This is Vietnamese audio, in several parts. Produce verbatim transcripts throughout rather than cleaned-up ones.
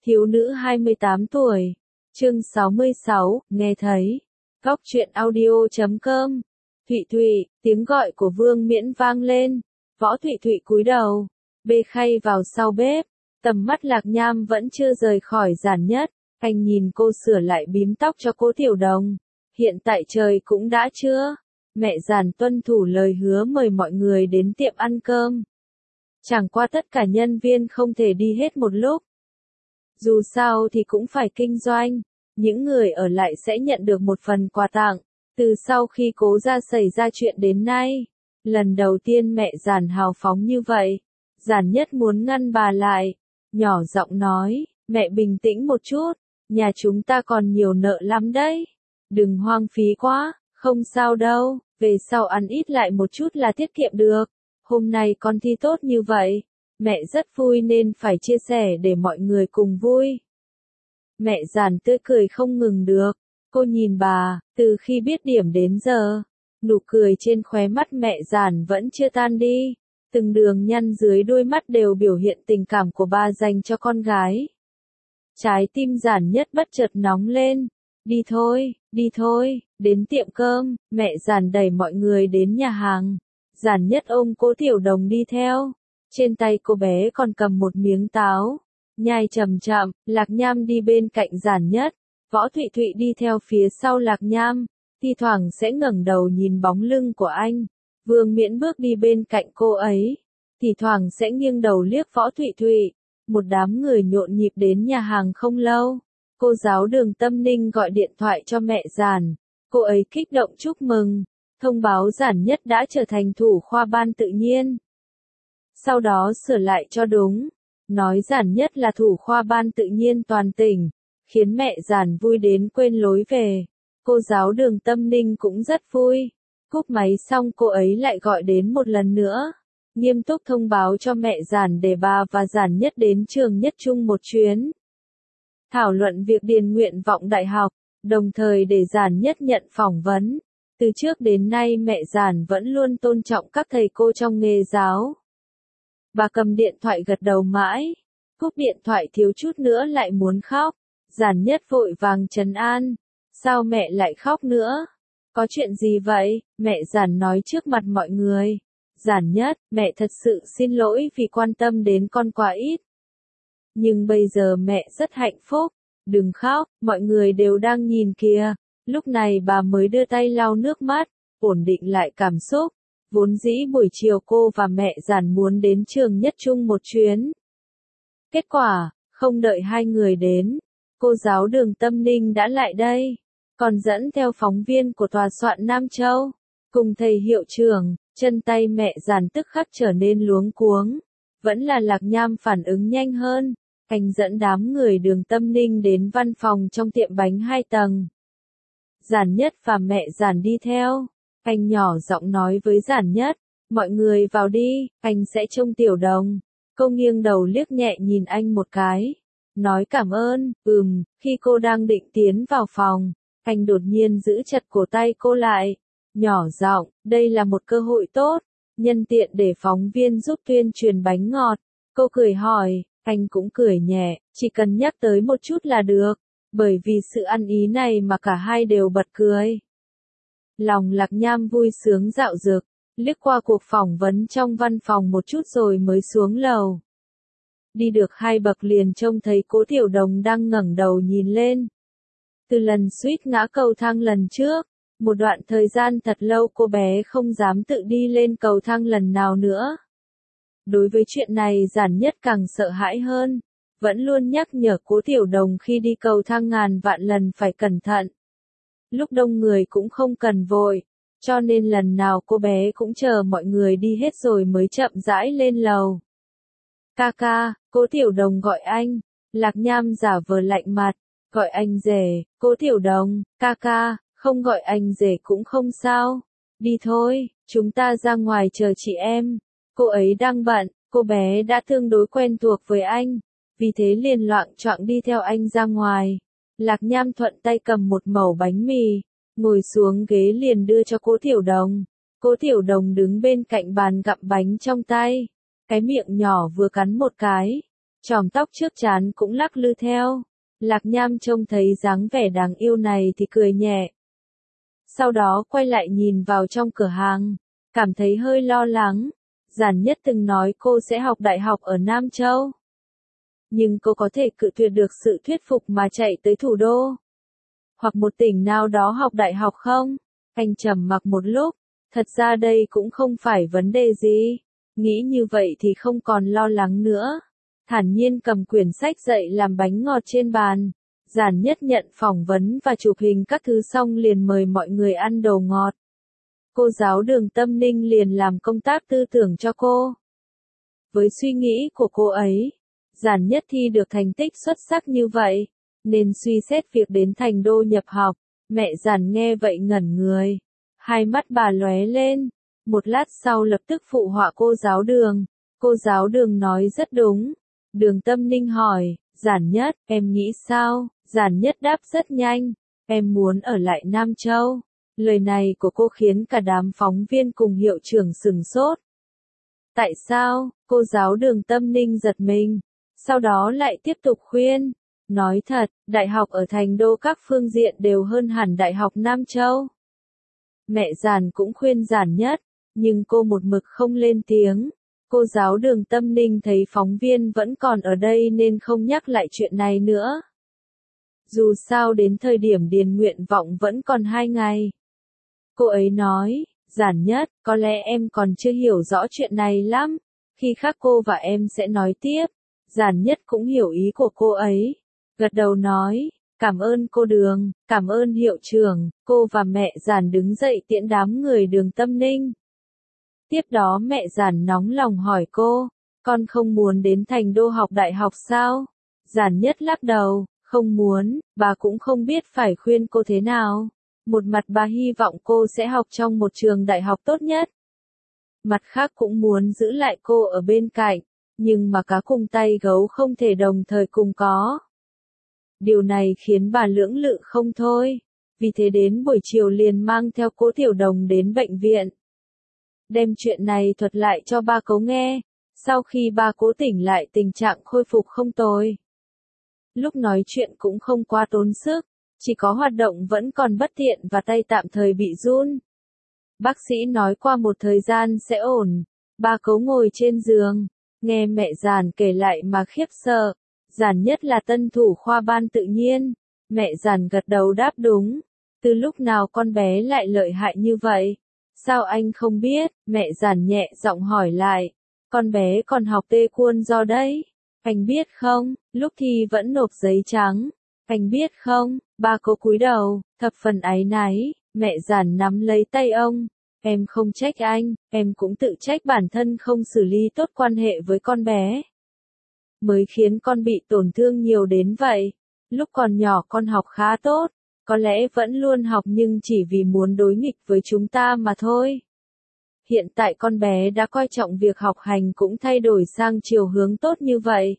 Thiếu nữ hai mươi tám tuổi. Chương sáu mươi sáu, nghe thấy. Góc truyện audio chấm com. Thụy Thụy, tiếng gọi của Vương Miễn vang lên. Võ Thụy Thụy cúi đầu, bê khay vào sau bếp. Tầm mắt Lạc Nham vẫn chưa rời khỏi Giản Nhất. Anh nhìn cô sửa lại bím tóc cho Cố Tiểu Đồng. Hiện tại trời cũng đã trưa. Mẹ Giản tuân thủ lời hứa mời mọi người đến tiệm ăn cơm. Chẳng qua tất cả nhân viên không thể đi hết một lúc. Dù sao thì cũng phải kinh doanh. Những người ở lại sẽ nhận được một phần quà tặng. Từ sau khi Cố gia xảy ra chuyện đến nay, lần đầu tiên mẹ Giản hào phóng như vậy. Giản Nhất muốn ngăn bà lại. Nhỏ giọng nói, mẹ bình tĩnh một chút. Nhà chúng ta còn nhiều nợ lắm đấy. Đừng hoang phí quá, không sao đâu. Về sau ăn ít lại một chút là tiết kiệm được. Hôm nay con thi tốt như vậy. Mẹ rất vui nên phải chia sẻ để mọi người cùng vui. Mẹ Giản tươi cười không ngừng được. Cô nhìn bà, từ khi biết điểm đến giờ, nụ cười trên khóe mắt mẹ Giản vẫn chưa tan đi. Từng đường nhăn dưới đôi mắt đều biểu hiện tình cảm của bà dành cho con gái. Trái tim Giản Nhất bất chợt nóng lên. Đi thôi, đi thôi, đến tiệm cơm. Mẹ Giản đẩy mọi người đến nhà hàng. Giản Nhất ôm Cố Tiểu Đồng đi theo. Trên tay cô bé còn cầm một miếng táo. Nhai chậm chậm. Lạc Nham đi bên cạnh Giản Nhất. Võ Thụy Thụy đi theo phía sau Lạc Nham. Thi thoảng sẽ ngẩng đầu nhìn bóng lưng của anh. Vương Miễn bước đi bên cạnh cô ấy. Thì thoảng sẽ nghiêng đầu liếc Võ Thụy Thụy. Một đám người nhộn nhịp đến nhà hàng không lâu. Cô giáo Đường Tâm Ninh gọi điện thoại cho mẹ Giản. Cô ấy kích động chúc mừng. Thông báo Giản Nhất đã trở thành thủ khoa ban tự nhiên. Sau đó sửa lại cho đúng. Nói Giản Nhất là thủ khoa ban tự nhiên toàn tỉnh. Khiến mẹ Giản vui đến quên lối về. Cô giáo Đường Tâm Ninh cũng rất vui. Cúp máy xong cô ấy lại gọi đến một lần nữa. Nghiêm túc thông báo cho mẹ Giản để bà và Giản Nhất đến trường Nhất Trung một chuyến. Thảo luận việc điền nguyện vọng đại học, đồng thời để Giản Nhất nhận phỏng vấn. Từ trước đến nay mẹ Giản vẫn luôn tôn trọng các thầy cô trong nghề giáo. Bà cầm điện thoại gật đầu mãi. Cúp điện thoại thiếu chút nữa lại muốn khóc. Giản Nhất vội vàng trấn an. Sao mẹ lại khóc nữa? Có chuyện gì vậy? Mẹ Giản nói trước mặt mọi người. Giản Nhất, mẹ thật sự xin lỗi vì quan tâm đến con quá ít. Nhưng bây giờ mẹ rất hạnh phúc. Đừng khóc, mọi người đều đang nhìn kìa. Lúc này bà mới đưa tay lau nước mắt, ổn định lại cảm xúc. Vốn dĩ buổi chiều cô và mẹ Giản muốn đến trường Nhất Trung một chuyến. Kết quả, không đợi hai người đến, cô giáo Đường Tâm Ninh đã lại đây. Còn dẫn theo phóng viên của tòa soạn Nam Châu. Cùng thầy hiệu trưởng, chân tay mẹ Giản tức khắc trở nên luống cuống. Vẫn là Lạc Nham phản ứng nhanh hơn. Anh dẫn đám người Đường Tâm Ninh đến văn phòng trong tiệm bánh hai tầng. Giản Nhất và mẹ Giản đi theo. Anh nhỏ giọng nói với Giản Nhất, mọi người vào đi, anh sẽ trông Tiểu Đồng. Cô nghiêng đầu liếc nhẹ nhìn anh một cái. Nói cảm ơn, ừm, khi cô đang định tiến vào phòng, anh đột nhiên giữ chặt cổ tay cô lại. Nhỏ giọng, đây là một cơ hội tốt, nhân tiện để phóng viên giúp tuyên truyền bánh ngọt. Cô cười hỏi, anh cũng cười nhẹ, chỉ cần nhắc tới một chút là được. Bởi vì sự ăn ý này mà cả hai đều bật cười. Lòng Lạc Nham vui sướng dạo dực, liếc qua cuộc phỏng vấn trong văn phòng một chút rồi mới xuống lầu. Đi được hai bậc liền trông thấy Cố Tiểu Đồng đang ngẩng đầu nhìn lên. Từ lần suýt ngã cầu thang lần trước, một đoạn thời gian thật lâu cô bé không dám tự đi lên cầu thang lần nào nữa. Đối với chuyện này Giản Nhất càng sợ hãi hơn. Vẫn luôn nhắc nhở Cố Tiểu Đồng khi đi cầu thang ngàn vạn lần phải cẩn thận. Lúc đông người cũng không cần vội, cho nên lần nào cô bé cũng chờ mọi người đi hết rồi mới chậm rãi lên lầu. Ca ca, Cố Tiểu Đồng gọi anh. Lạc Nham giả vờ lạnh mặt, gọi anh rể. Cố Tiểu Đồng, ca ca, không gọi anh rể cũng không sao. Đi thôi, chúng ta ra ngoài chờ chị em. Cô ấy đang bận, cô bé đã tương đối quen thuộc với anh. Vì thế liền loạng choạng đi theo anh ra ngoài. Lạc Nham thuận tay cầm một mẩu bánh mì, ngồi xuống ghế liền đưa cho Cố Tiểu Đồng. Cố Tiểu Đồng đứng bên cạnh bàn gặm bánh trong tay. Cái miệng nhỏ vừa cắn một cái, chòm tóc trước trán cũng lắc lư theo. Lạc Nham trông thấy dáng vẻ đáng yêu này thì cười nhẹ. Sau đó quay lại nhìn vào trong cửa hàng, cảm thấy hơi lo lắng. Giản Nhất từng nói cô sẽ học đại học ở Nam Châu. Nhưng cô có thể cự tuyệt được sự thuyết phục mà chạy tới thủ đô. Hoặc một tỉnh nào đó học đại học không? Anh trầm mặc một lúc. Thật ra đây cũng không phải vấn đề gì. Nghĩ như vậy thì không còn lo lắng nữa. Thản nhiên cầm quyển sách dậy làm bánh ngọt trên bàn. Giản Nhất nhận phỏng vấn và chụp hình các thứ xong liền mời mọi người ăn đồ ngọt. Cô giáo Đường Tâm Ninh liền làm công tác tư tưởng cho cô. Với suy nghĩ của cô ấy, Giản Nhất thi được thành tích xuất sắc như vậy, nên suy xét việc đến Thành Đô nhập học. Mẹ Giản nghe vậy ngẩn người. Hai mắt bà lóe lên. Một lát sau lập tức phụ họa cô giáo Đường. Cô giáo Đường nói rất đúng. Đường Tâm Ninh hỏi, Giản Nhất, em nghĩ sao? Giản Nhất đáp rất nhanh, em muốn ở lại Nam Châu. Lời này của cô khiến cả đám phóng viên cùng hiệu trưởng sửng sốt. Tại sao? Cô giáo Đường Tâm Ninh giật mình, sau đó lại tiếp tục khuyên. Nói thật, đại học ở Thành Đô các phương diện đều hơn hẳn đại học Nam Châu. Mẹ Giản cũng khuyên Giản Nhất, nhưng cô một mực không lên tiếng. Cô giáo Đường Tâm Ninh thấy phóng viên vẫn còn ở đây nên không nhắc lại chuyện này nữa. Dù sao đến thời điểm điền nguyện vọng vẫn còn hai ngày. Cô ấy nói, Giản Nhất, có lẽ em còn chưa hiểu rõ chuyện này lắm. Khi khác cô và em sẽ nói tiếp. Giản Nhất cũng hiểu ý của cô ấy. Gật đầu nói, cảm ơn cô Đường, cảm ơn hiệu trưởng. Cô và mẹ Giản đứng dậy tiễn đám người Đường Tâm Ninh. Tiếp đó mẹ Giản nóng lòng hỏi cô, con không muốn đến Thành Đô học đại học sao? Giản Nhất lắc đầu, không muốn, bà cũng không biết phải khuyên cô thế nào. Một mặt bà hy vọng cô sẽ học trong một trường đại học tốt nhất. Mặt khác cũng muốn giữ lại cô ở bên cạnh, nhưng mà cá cùng tay gấu không thể đồng thời cùng có. Điều này khiến bà lưỡng lự không thôi, vì thế đến buổi chiều liền mang theo Cố Tiểu Đồng đến bệnh viện. Đem chuyện này thuật lại cho ba Cố nghe, sau khi ba Cố tỉnh lại tình trạng khôi phục không tồi. Lúc nói chuyện cũng không quá tốn sức, chỉ có hoạt động vẫn còn bất tiện và tay tạm thời bị run. Bác sĩ nói qua một thời gian sẽ ổn. Ba Cố ngồi trên giường, nghe mẹ Giản kể lại mà khiếp sợ. Giản Nhất là tân thủ khoa ban tự nhiên. Mẹ Giản gật đầu đáp đúng. Từ lúc nào con bé lại lợi hại như vậy? Sao anh không biết? Mẹ Giản nhẹ giọng hỏi lại. Con bé còn học tê khuôn do đấy. Anh biết không, lúc thi vẫn nộp giấy trắng. Anh biết không, ba Cố cúi đầu, thập phần áy náy. Mẹ Giản nắm lấy tay ông. Em không trách anh, em cũng tự trách bản thân không xử lý tốt quan hệ với con bé. Mới khiến con bị tổn thương nhiều đến vậy. Lúc còn nhỏ con học khá tốt, có lẽ vẫn luôn học nhưng chỉ vì muốn đối nghịch với chúng ta mà thôi. Hiện tại con bé đã coi trọng việc học hành cũng thay đổi sang chiều hướng tốt như vậy.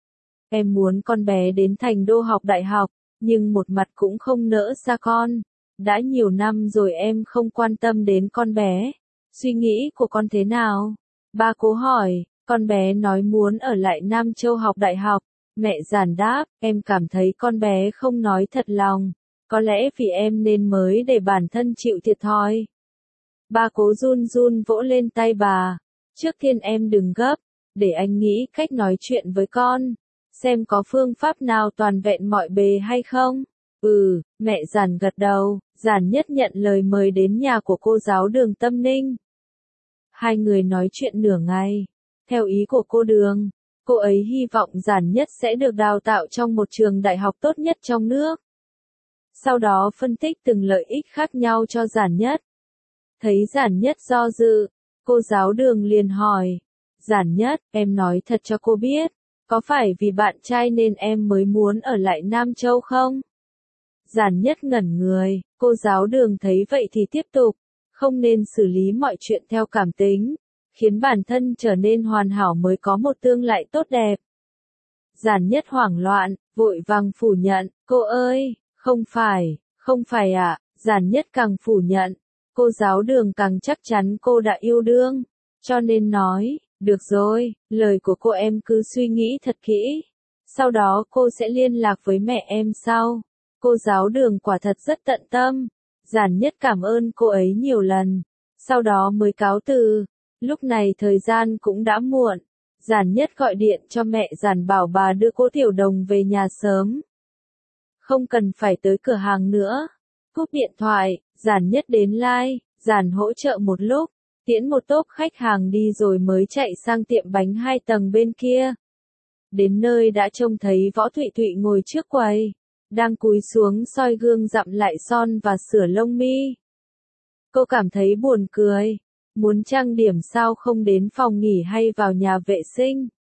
Em muốn con bé đến Thành Đô học đại học, nhưng một mặt cũng không nỡ xa con. Đã nhiều năm rồi em không quan tâm đến con bé. Suy nghĩ của con thế nào? Ba Cố hỏi, con bé nói muốn ở lại Nam Châu học đại học. Mẹ Giản đáp, em cảm thấy con bé không nói thật lòng. Có lẽ vì em nên mới để bản thân chịu thiệt thòi. Ba Cố run run vỗ lên tay bà. Trước tiên em đừng gấp, để anh nghĩ cách nói chuyện với con. Xem có phương pháp nào toàn vẹn mọi bề hay không? Ừ, mẹ Giản gật đầu. Giản Nhất nhận lời mời đến nhà của cô giáo Đường Tâm Ninh. Hai người nói chuyện nửa ngày. Theo ý của cô Đường, cô ấy hy vọng Giản Nhất sẽ được đào tạo trong một trường đại học tốt nhất trong nước. Sau đó phân tích từng lợi ích khác nhau cho Giản Nhất. Thấy Giản Nhất do dự, cô giáo Đường liền hỏi. Giản Nhất, em nói thật cho cô biết, có phải vì bạn trai nên em mới muốn ở lại Nam Châu không? Giản Nhất ngẩn người, cô giáo Đường thấy vậy thì tiếp tục, không nên xử lý mọi chuyện theo cảm tính, khiến bản thân trở nên hoàn hảo mới có một tương lai tốt đẹp. Giản Nhất hoảng loạn, vội vàng phủ nhận, cô ơi, không phải, không phải ạ, à? Giản Nhất càng phủ nhận, cô giáo Đường càng chắc chắn cô đã yêu đương, cho nên nói, Được rồi, lời của cô em cứ suy nghĩ thật kỹ. Sau đó cô sẽ liên lạc với mẹ em sau. Cô giáo Đường quả thật rất tận tâm. Giản Nhất cảm ơn cô ấy nhiều lần. Sau đó mới cáo từ. Lúc này thời gian cũng đã muộn. Giản Nhất gọi điện cho mẹ Giản bảo bà đưa cô Tiểu Đồng về nhà sớm. Không cần phải tới cửa hàng nữa. Cúp điện thoại, Giản Nhất đến like, Giản hỗ trợ một lúc, tiễn một tốp khách hàng đi rồi mới chạy sang tiệm bánh hai tầng bên kia. Đến nơi đã trông thấy Võ Thụy Thụy ngồi trước quầy, đang cúi xuống soi gương dặm lại son và sửa lông mi. Cô cảm thấy buồn cười, muốn trang điểm sao không đến phòng nghỉ hay vào nhà vệ sinh.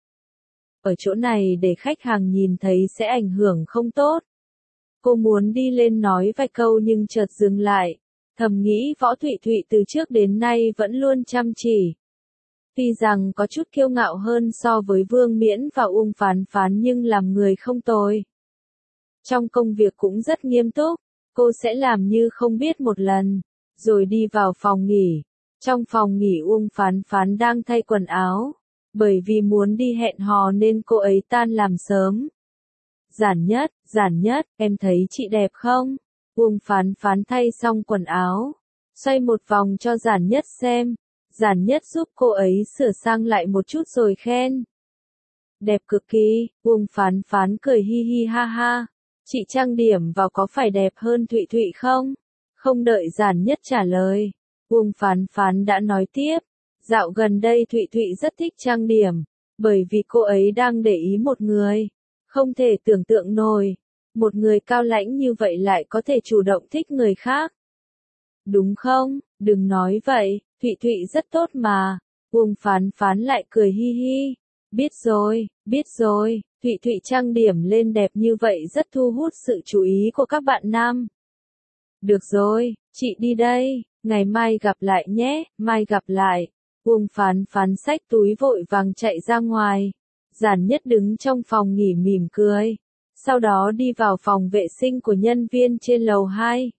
Ở chỗ này để khách hàng nhìn thấy sẽ ảnh hưởng không tốt. Cô muốn đi lên nói vài câu nhưng chợt dừng lại, thầm nghĩ Võ Thụy Thụy từ trước đến nay vẫn luôn chăm chỉ. Tuy rằng có chút kiêu ngạo hơn so với Vương Miễn và Uông Phán Phán nhưng làm người không tồi. Trong công việc cũng rất nghiêm túc, cô sẽ làm như không biết một lần, rồi đi vào phòng nghỉ. Trong phòng nghỉ Uông Phán Phán đang thay quần áo, bởi vì muốn đi hẹn hò nên cô ấy tan làm sớm. Giản Nhất, Giản Nhất, em thấy chị đẹp không? Uông Phán Phán thay xong quần áo, xoay một vòng cho Giản Nhất xem. Giản Nhất giúp cô ấy sửa sang lại một chút rồi khen. Đẹp cực kỳ, Uông Phán Phán cười hi hi ha ha. Chị trang điểm vào có phải đẹp hơn Thụy Thụy không? Không đợi Giản Nhất trả lời, Uông Phán Phán đã nói tiếp. Dạo gần đây Thụy Thụy rất thích trang điểm, bởi vì cô ấy đang để ý một người. Không thể tưởng tượng nổi, một người cao lãnh như vậy lại có thể chủ động thích người khác. Đúng không? Đừng nói vậy, Thụy Thụy rất tốt mà. Uông Phán Phán lại cười hi hi. Biết rồi, biết rồi, Thụy Thụy trang điểm lên đẹp như vậy rất thu hút sự chú ý của các bạn nam. Được rồi, chị đi đây, ngày mai gặp lại nhé, mai gặp lại. Uông Phán Phán xách túi vội vàng chạy ra ngoài. Giản Nhất đứng trong phòng nghỉ mỉm cười, sau đó đi vào phòng vệ sinh của nhân viên trên lầu hai.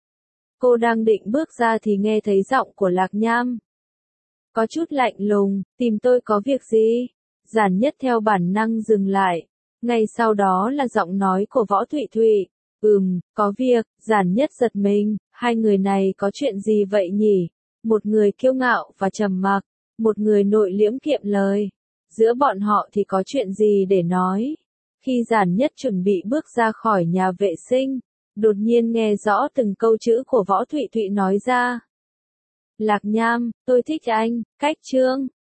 Cô đang định bước ra thì nghe thấy giọng của Lạc Nham. Có chút lạnh lùng, tìm tôi có việc gì? Giản Nhất theo bản năng dừng lại. Ngay sau đó là giọng nói của Võ Thụy Thụy. Ừm, có việc. Giản Nhất giật mình, hai người này có chuyện gì vậy nhỉ? Một người kiêu ngạo và trầm mặc, một người nội liễm kiệm lời. Giữa bọn họ thì có chuyện gì để nói? Khi Giản Nhất chuẩn bị bước ra khỏi nhà vệ sinh, đột nhiên nghe rõ từng câu chữ của Võ Thụy Thụy nói ra. Lạc Nham, tôi thích anh, cách chương.